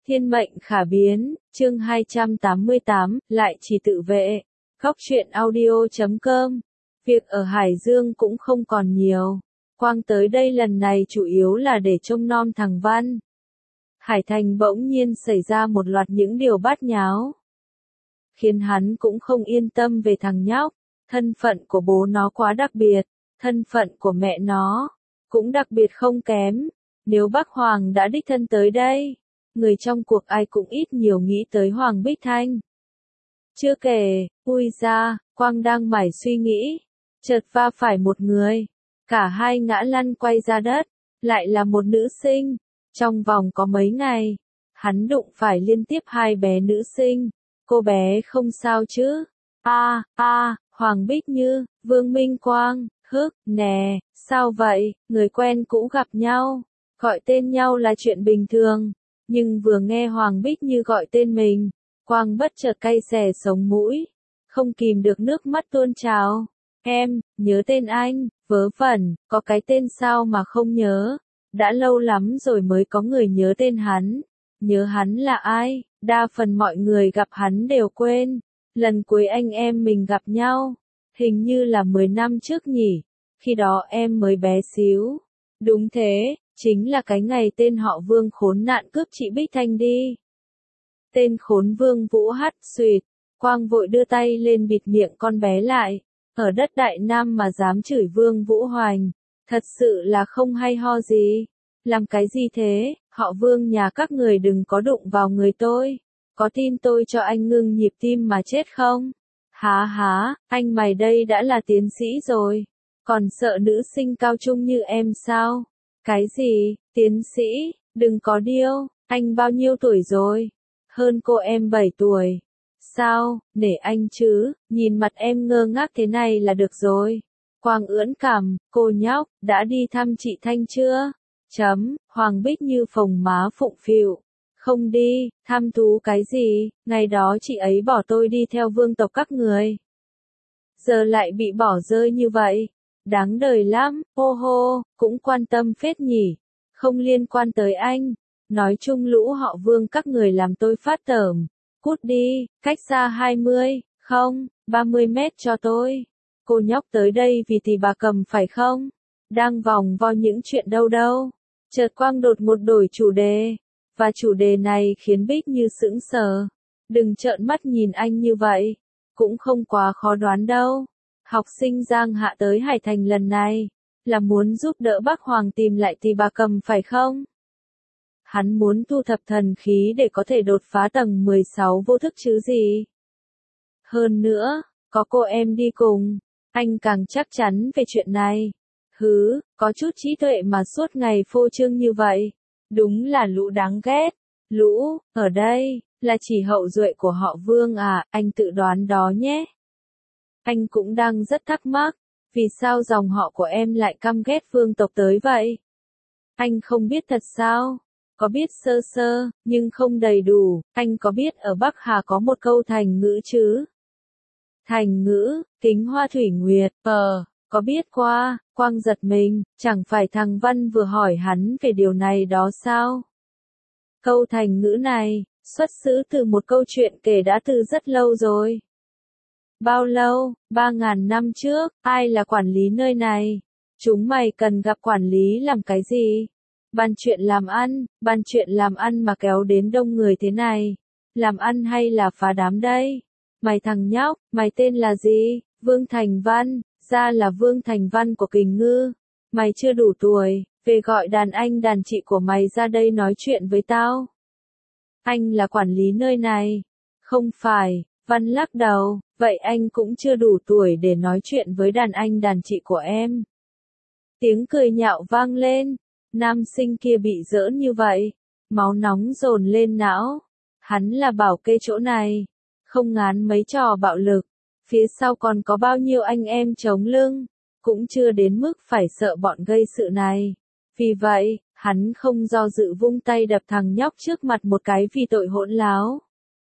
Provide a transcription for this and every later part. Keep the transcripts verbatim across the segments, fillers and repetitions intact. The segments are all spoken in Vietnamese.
Thiên mệnh khả biến, chương hai trăm tám mươi tám, lại chỉ tự vệ. Góc truyện audio chấm com. Việc ở Hải Dương cũng không còn nhiều. Quang tới đây lần này chủ yếu là để trông nom thằng Văn. Hải Thành bỗng nhiên xảy ra một loạt những điều bát nháo, khiến hắn cũng không yên tâm về thằng nhóc. Thân phận của bố nó quá đặc biệt, thân phận của mẹ nó cũng đặc biệt không kém. Nếu bác Hoàng đã đích thân tới đây, người trong cuộc ai cũng ít nhiều nghĩ tới Hoàng Bích Thanh. Chưa kể, ui ra, Quang đang mải suy nghĩ, chợt va phải một người. Cả hai ngã lăn quay ra đất, lại là một nữ sinh. Trong vòng có mấy ngày, hắn đụng phải liên tiếp hai bé nữ sinh. Cô bé không sao chứ? A, a, Hoàng Bích Như, Vương Minh Quang, hức, nè, sao vậy? Người quen cũ gặp nhau, gọi tên nhau là chuyện bình thường. Nhưng vừa nghe Hoàng Bích Như gọi tên mình, Quang bất chợt cay xè sống mũi, không kìm được nước mắt tuôn trào. Em, nhớ tên anh, vớ vẩn, có cái tên sao mà không nhớ. Đã lâu lắm rồi mới có người nhớ tên hắn. Nhớ hắn là ai, đa phần mọi người gặp hắn đều quên. Lần cuối anh em mình gặp nhau, hình như là mười năm trước nhỉ, khi đó em mới bé xíu. Đúng thế, chính là cái ngày tên họ Vương khốn nạn cướp chị Bích Thanh đi. Tên khốn Vương Vũ hắt xuyệt, Quang vội đưa tay lên bịt miệng con bé lại. Ở đất Đại Nam mà dám chửi Vương Vũ Hoành, thật sự là không hay ho gì. Làm cái gì thế, họ Vương nhà các người đừng có đụng vào người tôi. Có tin tôi cho anh ngưng nhịp tim mà chết không? Há há, anh mày đây đã là tiến sĩ rồi, còn sợ nữ sinh cao trung như em sao? Cái gì, tiến sĩ, đừng có điêu, anh bao nhiêu tuổi rồi? Hơn cô em bảy tuổi. Sao, nể anh chứ, nhìn mặt em ngơ ngác thế này là được rồi. Quang ưỡn cằm, cô nhóc, đã đi thăm chị Thanh chưa? Chấm, Hoàng Bích Như phồng má phụng phịu. Không đi, thăm thú cái gì, ngày đó chị ấy bỏ tôi đi theo vương tộc các người. Giờ lại bị bỏ rơi như vậy. Đáng đời lắm, hô hô, cũng quan tâm phết nhỉ. Không liên quan tới anh. Nói chung lũ họ Vương các người làm tôi phát tởm. Cút đi, cách xa hai mươi, không, ba mươi mét cho tôi. Cô nhóc tới đây vì thì bà cầm phải không? Đang vòng vo những chuyện đâu đâu. Chợt Quang đột một đổi chủ đề. Và chủ đề này khiến Bích Như sững sờ. Đừng trợn mắt nhìn anh như vậy. Cũng không quá khó đoán đâu. Học sinh Giang Hạ tới Hải Thành lần này, là muốn giúp đỡ bác Hoàng tìm lại thì bà cầm phải không? Hắn muốn thu thập thần khí để có thể đột phá tầng mười sáu vô thức chứ gì. Hơn nữa, có cô em đi cùng, anh càng chắc chắn về chuyện này. Hứ, có chút trí tuệ mà suốt ngày phô trương như vậy. Đúng là lũ đáng ghét. Lũ, ở đây, là chỉ hậu duệ của họ Vương à, anh tự đoán đó nhé. Anh cũng đang rất thắc mắc, vì sao dòng họ của em lại căm ghét vương tộc tới vậy? Anh không biết thật sao? Có biết sơ sơ, nhưng không đầy đủ. Anh có biết ở Bắc Hà có một câu thành ngữ chứ? Thành ngữ, kính hoa thủy nguyệt, ờ, có biết qua, Quang giật mình, chẳng phải thằng Văn vừa hỏi hắn về điều này đó sao? Câu thành ngữ này, xuất xứ từ một câu chuyện kể đã từ rất lâu rồi. Bao lâu, ba ngàn năm trước, ai là quản lý nơi này? Chúng mày cần gặp quản lý làm cái gì? Bàn chuyện làm ăn, bàn chuyện làm ăn mà kéo đến đông người thế này. Làm ăn hay là phá đám đây? Mày thằng nhóc, mày tên là gì? Vương Thành Văn, ra là Vương Thành Văn của Kình Ngư. Mày chưa đủ tuổi, về gọi đàn anh đàn chị của mày ra đây nói chuyện với tao. Anh là quản lý nơi này. Không phải, Văn lắc đầu, vậy anh cũng chưa đủ tuổi để nói chuyện với đàn anh đàn chị của em. Tiếng cười nhạo vang lên, nam sinh kia bị giỡn như vậy, máu nóng dồn lên não. Hắn là bảo kê chỗ này, không ngán mấy trò bạo lực, phía sau còn có bao nhiêu anh em chống lưng, cũng chưa đến mức phải sợ bọn gây sự này. Vì vậy, hắn không do dự vung tay đập thằng nhóc trước mặt một cái vì tội hỗn láo.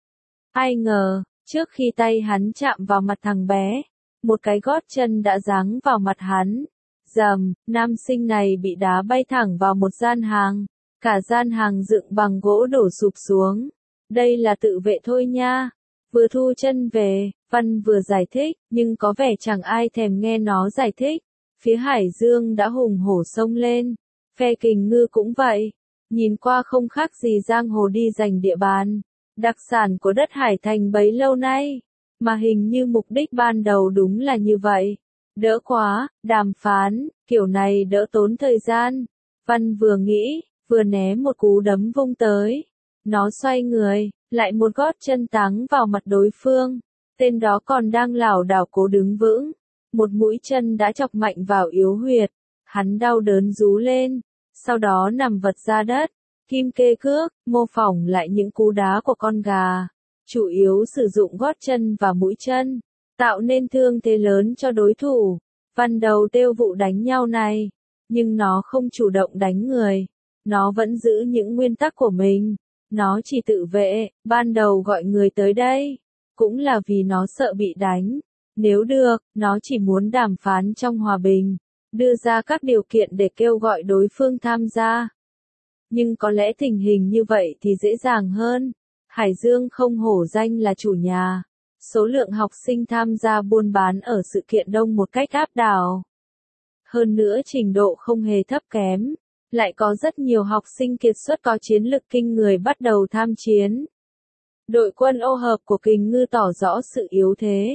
Ai ngờ, trước khi tay hắn chạm vào mặt thằng bé, một cái gót chân đã giáng vào mặt hắn. Dầm, nam sinh này bị đá bay thẳng vào một gian hàng. Cả gian hàng dựng bằng gỗ đổ sụp xuống. Đây là tự vệ thôi nha. Vừa thu chân về, Văn vừa giải thích, nhưng có vẻ chẳng ai thèm nghe nó giải thích. Phía Hải Dương đã hùng hổ xông lên. Phe Kình Ngư cũng vậy. Nhìn qua không khác gì giang hồ đi giành địa bàn. Đặc sản của đất Hải Thành bấy lâu nay. Mà hình như mục đích ban đầu đúng là như vậy. Đỡ quá, đàm phán, kiểu này đỡ tốn thời gian. Văn vừa nghĩ, vừa né một cú đấm vung tới. Nó xoay người, lại một gót chân táng vào mặt đối phương. Tên đó còn đang lảo đảo cố đứng vững. Một mũi chân đã chọc mạnh vào yếu huyệt. Hắn đau đớn rú lên. Sau đó nằm vật ra đất. Kim kê cước, mô phỏng lại những cú đá của con gà. Chủ yếu sử dụng gót chân và mũi chân. Tạo nên thương thế lớn cho đối thủ. Văn đầu tiêu vụ đánh nhau này. Nhưng nó không chủ động đánh người. Nó vẫn giữ những nguyên tắc của mình. Nó chỉ tự vệ, ban đầu gọi người tới đây. Cũng là vì nó sợ bị đánh. Nếu được, nó chỉ muốn đàm phán trong hòa bình. Đưa ra các điều kiện để kêu gọi đối phương tham gia. Nhưng có lẽ tình hình như vậy thì dễ dàng hơn. Hải Dương không hổ danh là chủ nhà. Số lượng học sinh tham gia buôn bán ở sự kiện đông một cách áp đảo. Hơn nữa trình độ không hề thấp kém. Lại có rất nhiều học sinh kiệt xuất có chiến lực kinh người bắt đầu tham chiến. Đội quân ô hợp của Kình Ngư tỏ rõ sự yếu thế.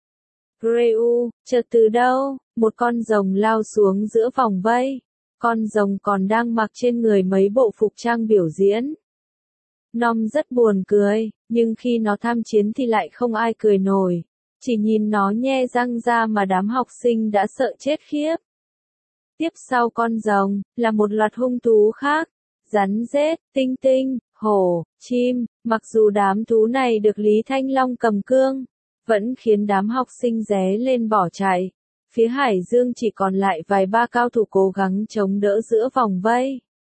Greu, chợt từ đâu, một con rồng lao xuống giữa vòng vây. Con rồng còn đang mặc trên người mấy bộ phục trang biểu diễn. Nom rất buồn cười, nhưng khi nó tham chiến thì lại không ai cười nổi. Chỉ nhìn nó nhe răng ra mà đám học sinh đã sợ chết khiếp. Tiếp sau con rồng, là một loạt hung thú khác. Rắn rết, tinh tinh, hổ, chim, mặc dù đám thú này được Lý Thanh Long cầm cương, vẫn khiến đám học sinh ré lên bỏ chạy. Phía Hải Dương chỉ còn lại vài ba cao thủ cố gắng chống đỡ giữa vòng vây.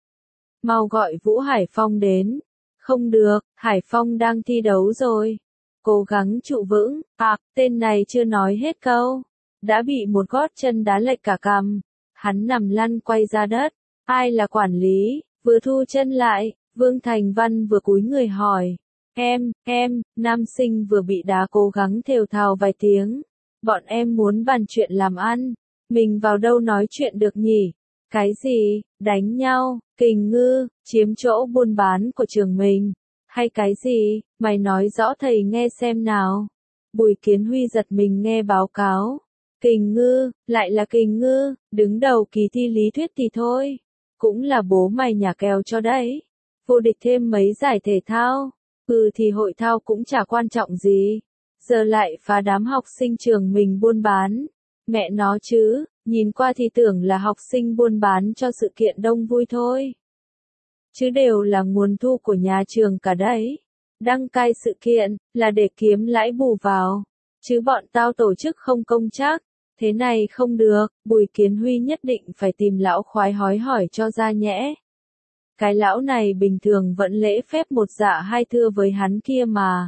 Mau gọi Vũ Hải Phong đến. Không được, Hải Phong đang thi đấu rồi. Cố gắng trụ vững. À, tên này chưa nói hết câu. Đã bị một gót chân đá lệch cả cằm. Hắn nằm lăn quay ra đất. Ai là quản lý? Vừa thu chân lại, Vương Thành Văn vừa cúi người hỏi. Em, em, nam sinh vừa bị đá cố gắng thều thào vài tiếng. Bọn em muốn bàn chuyện làm ăn. Mình vào đâu nói chuyện được nhỉ? Cái gì? Đánh nhau, Kình Ngư, chiếm chỗ buôn bán của trường mình. Hay cái gì? Mày nói rõ thầy nghe xem nào. Bùi Kiến Huy giật mình nghe báo cáo. Kình Ngư, lại là Kình Ngư, đứng đầu kỳ thi lý thuyết thì thôi. Cũng là bố mày nhà kèo cho đấy. Vô địch thêm mấy giải thể thao. Ừ thì hội thao cũng chả quan trọng gì. Giờ lại phá đám học sinh trường mình buôn bán. Mẹ nó chứ, nhìn qua thì tưởng là học sinh buôn bán cho sự kiện đông vui thôi. Chứ đều là nguồn thu của nhà trường cả đấy. Đăng cai sự kiện, là để kiếm lãi bù vào. Chứ bọn tao tổ chức không công chắc. Thế này không được, Bùi Kiến Huy nhất định phải tìm lão khoái hói hỏi cho ra nhẽ. Cái lão này bình thường vẫn lễ phép một dạ hai thưa với hắn kia mà.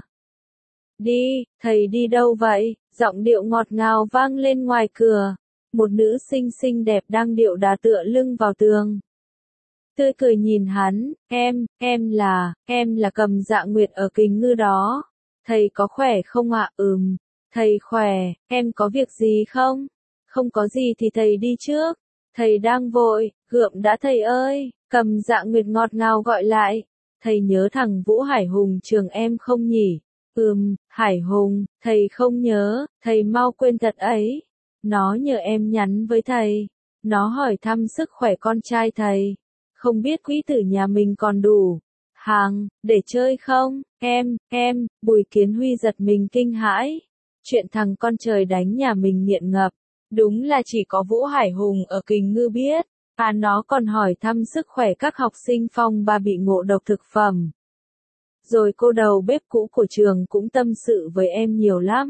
Đi, thầy đi đâu vậy? Giọng điệu ngọt ngào vang lên ngoài cửa. Một nữ sinh xinh đẹp đang điệu đà tựa lưng vào tường. Tươi cười nhìn hắn, em, em là, em là Cầm Dạ Nguyệt ở Kình Ngư đó. Thầy có khỏe không ạ? Ừm, thầy khỏe, em có việc gì không? Không có gì thì thầy đi trước. Thầy đang vội, gượm đã thầy ơi. Cầm Dạ Nguyệt ngọt ngào gọi lại. Thầy nhớ thằng Vũ Hải Hùng trường em không nhỉ? Ừm, Hải Hùng, thầy không nhớ, thầy mau quên thật ấy. Nó nhờ em nhắn với thầy. Nó hỏi thăm sức khỏe con trai thầy. Không biết quý tử nhà mình còn đủ hàng để chơi không? Em, em, Bùi Kiến Huy giật mình kinh hãi. Chuyện thằng con trời đánh nhà mình nghiện ngập. Đúng là chỉ có Vũ Hải Hùng ở Kình Ngư biết. À nó còn hỏi thăm sức khỏe các học sinh phong ba bị ngộ độc thực phẩm. Rồi cô đầu bếp cũ của trường cũng tâm sự với em nhiều lắm.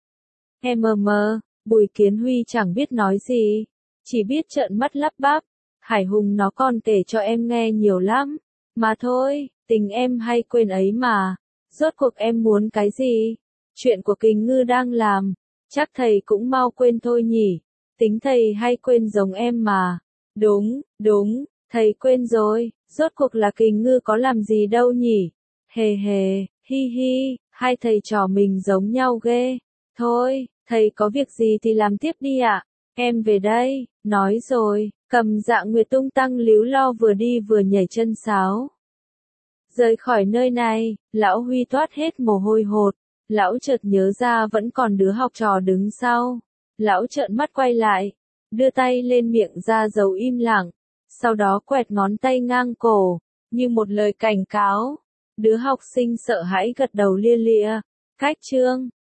Em mờ mờ, Bùi Kiến Huy chẳng biết nói gì. Chỉ biết trợn mắt lắp bắp. Hải Hùng nó còn kể cho em nghe nhiều lắm. Mà thôi, tình em hay quên ấy mà. Rốt cuộc em muốn cái gì? Chuyện của Kình Ngư đang làm. Chắc thầy cũng mau quên thôi nhỉ. Tính thầy hay quên giống em mà. Đúng, đúng, Thầy quên rồi, rốt cuộc là Kình Ngư có làm gì đâu nhỉ? Hề hề, hi hi, hai thầy trò mình giống nhau ghê. Thôi, thầy có việc gì thì làm tiếp đi ạ. Em về đây, nói rồi, cầm Dạ Nguyệt tung tăng líu lo vừa đi vừa nhảy chân sáo. Rời khỏi nơi này, lão Huy toát hết mồ hôi hột. Lão chợt nhớ ra vẫn còn đứa học trò đứng sau. Lão trợn mắt quay lại, đưa tay lên miệng ra dấu im lặng. Sau đó quẹt ngón tay ngang cổ, như một lời cảnh cáo. Đứa học sinh sợ hãi gật đầu lia lịa. Cách chương